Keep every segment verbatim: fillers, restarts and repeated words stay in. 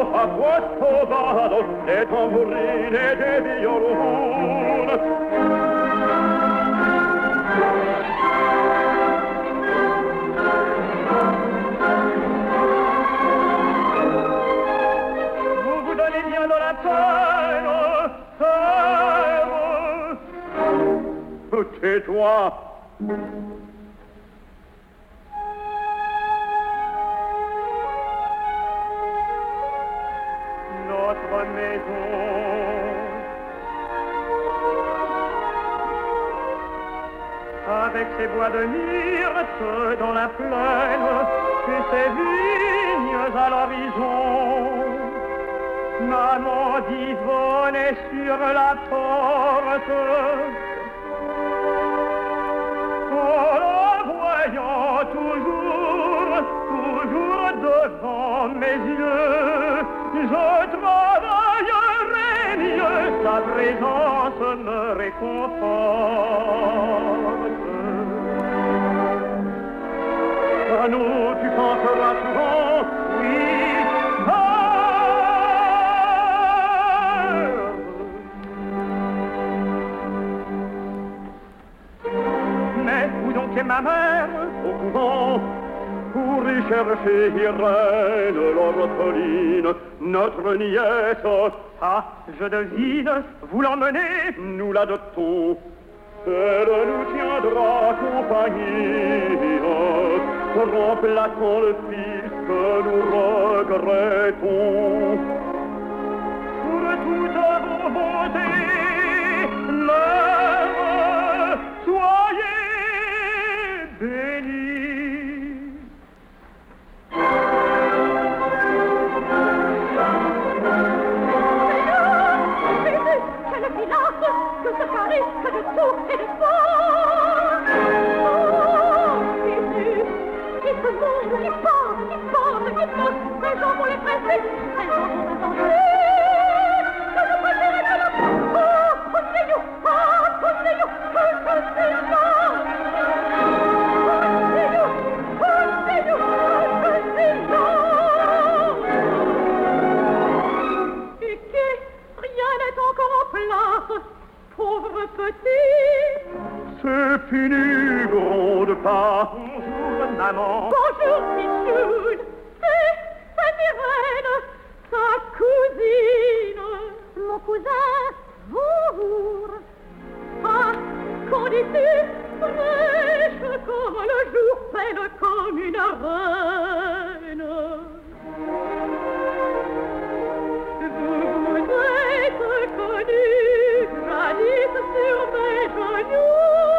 a questo vado, le tamburine e dei violoni. Vous vous donnez bien de la peine, terre. Tais-toi. Notre maison, avec ses bois de myrte dans la plaine et ses vignes à l'horizon, maman d'Yvonne est sur la porte. En la voyant toujours, toujours devant mes yeux, je travaillerai mieux, sa présence me réconforte. À nous, tu penseras souvent, oui, mais où donc est ma mère? Au couvent, pour y chercher Irène, l'orpheline, notre nièce. Ah, je devine, vous l'emmenez, nous l'adoptons. Elle nous tiendra compagnie, remplaçant le fils que nous regrettons. Pour toute vos bontés, mère, soyez bénie. Que ce Paris, que de tout et de fort. Oh, Jésus, qui se monte, qui porte, qui porte, qui porte, ces gens vont les presser, ces gens vont attendre. Que je préfère que le... Oh, oh, Seigneur, oh, oh, Seigneur, oh, oh, Seigneur. Oh, Seigneur, oh, Seigneur, oh, Seigneur. Et qui, rien n'est encore en place. Pauvre petit, c'est fini, gronde pas. Bonjour, maman. Bonjour, Michoud. C'est, c'est Irène, sa cousine. Mon cousin, bonjour. Ah, qu'on dit-il, fraîche comme le jour, belle comme une reine. Vous vous êtes connus, jadis sur mes genoux.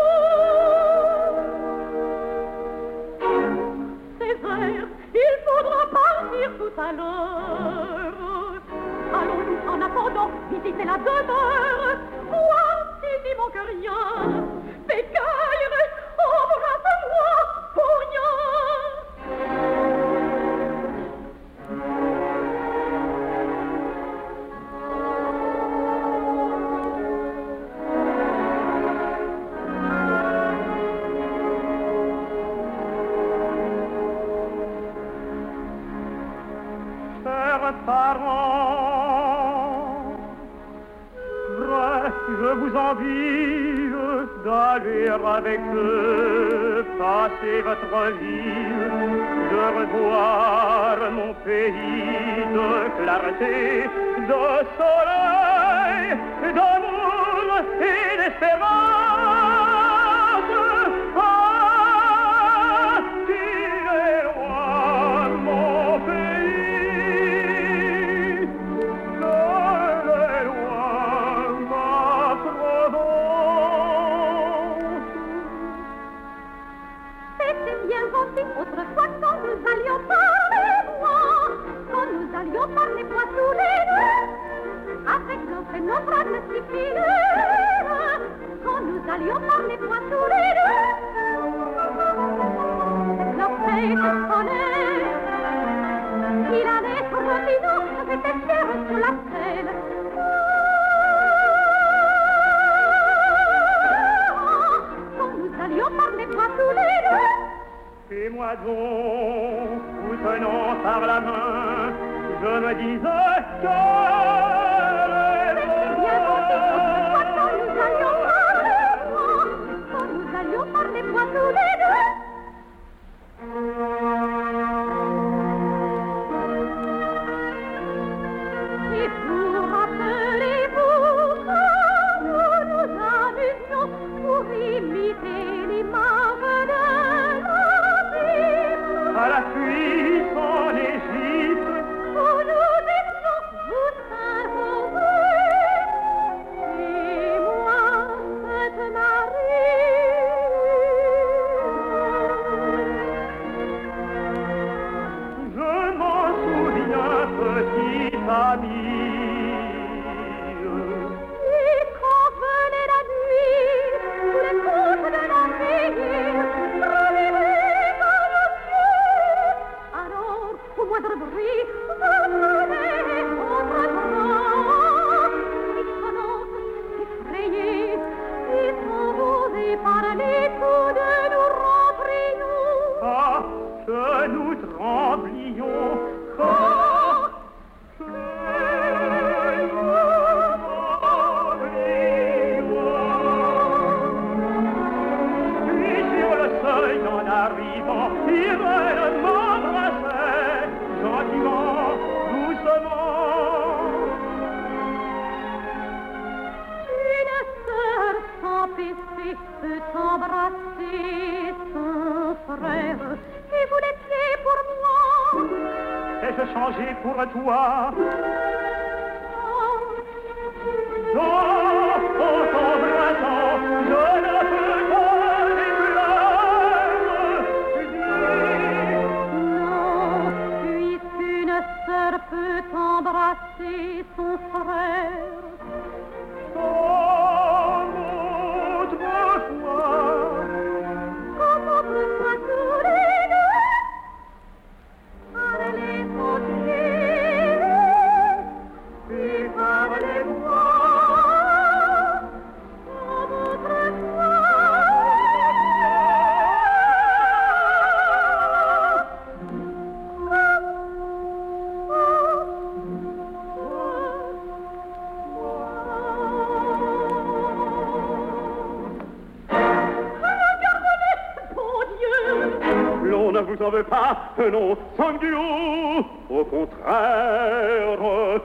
Ces heures, il faudra partir tout à l'heure. Allons-nous en attendant visiter la demeure. Voici n'y manque rien. Pécaille, embrasse-moi pour rien. Parents, vrai, je vous envie d'aller avec eux, passer votre vie, de revoir mon pays de clarté, de soleil, d'amour et d'espérance. Ah, qu'il est loin, mon pays. Autrefois, quand nous allions par les bois, quand nous allions par les bois tous les deux, avec notre et nos bras de filaires, quand nous allions par les bois tous les deux, leur fête sonnait, il allait trottinant, c'était fier sous la selle. Quand nous allions par les bois tous les deux, et moi donc, vous tenant par la main, je me disais qu'elle est bonne. Quand nous allions parler, quand nous allions parler, moi tous les deux. Et vous rappelez-vous quand nous nous amusions pour imiter l'image de la Bible à la fuite en Égypte, où nous étions vous Saint-Joseph et moi Sainte Marie. je m'en souviens, petite amie. Et quand venait la nuit, sous les couches de la veillée, revivez dans nos yeux. Alors, au moindre bruit, vous prenez votre bras, frissonnante, effrayée, et sans oser parler, tous deux nous rentrions. Ah, que nous tremblions, Oh, que nous tremblions. Puis sur le seuil en arrivant, Irène m'embrassait gentiment, doucement. une sœur sans péché peut embrasser son frère, et vous l'étiez pour moi. Ai-je changé pour toi? Oh, Non, en t'embrassant, je ne peux pas les pleurs. non, puisqu'une sœur peut embrasser son frère. Comme autrefois, Comme autrefois tous les deux, par les fonciers et par les bois, comme autrefois. l'on ne vous en veut pas, non, Sanguillot, au contraire.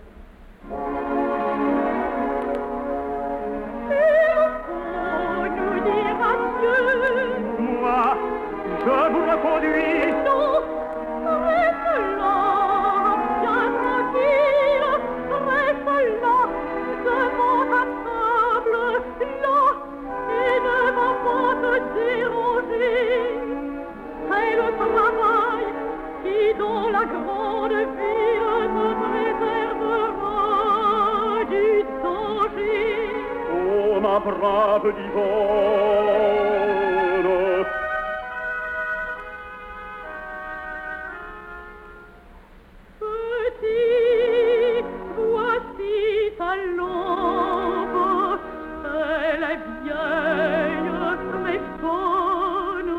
Nous dire adieu. Moi, je vous reconduis. Non, reste là, bien tranquille, reste là, devant ta table, là, et ne va pas te déranger. C'est le travail qui, dans la grande ville, te préservera du danger. Oh, ma brave Yvonne. Petit, voici ta lampe, elle est vieille, mais bonne.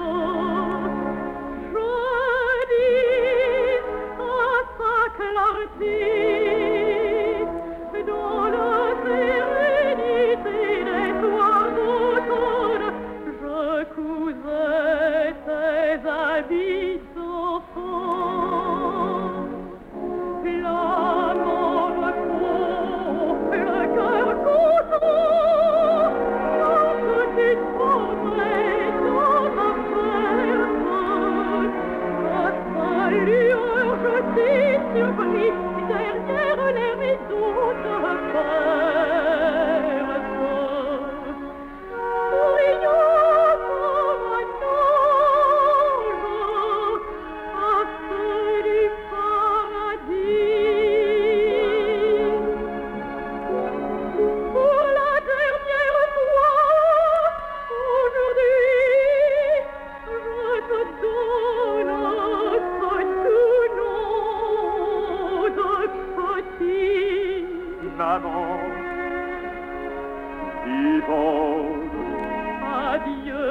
Jolie à sa clarté, dans la sérénité des soirs d'automne, je cousais tes habits d'enfant. L'âme en repos, le cœur content, quand tu te portais dans ta personne, à sa lueur je t'ai surpris derrière les rideaux de personne. Souriant comme un ange, à ceux du paradis. Pour la dernière fois, aujourd'hui, je te donne ce doux nom de petit. Maman, Yvonne. Adieu,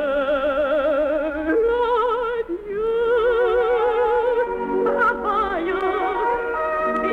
adieu, travaillant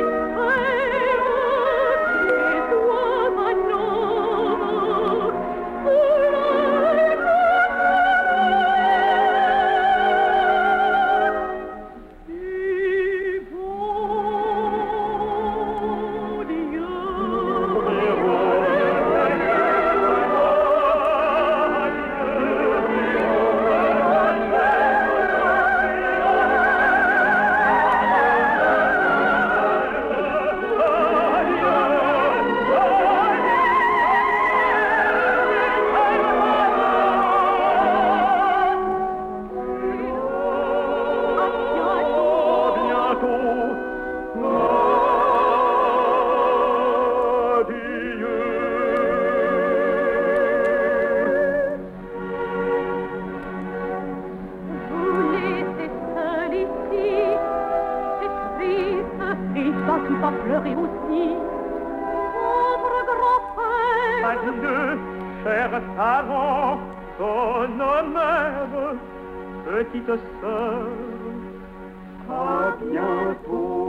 pleurer aussi. Pauvre grand-père. Adieu, cher savant, ton honneur, petite sœur. À bientôt.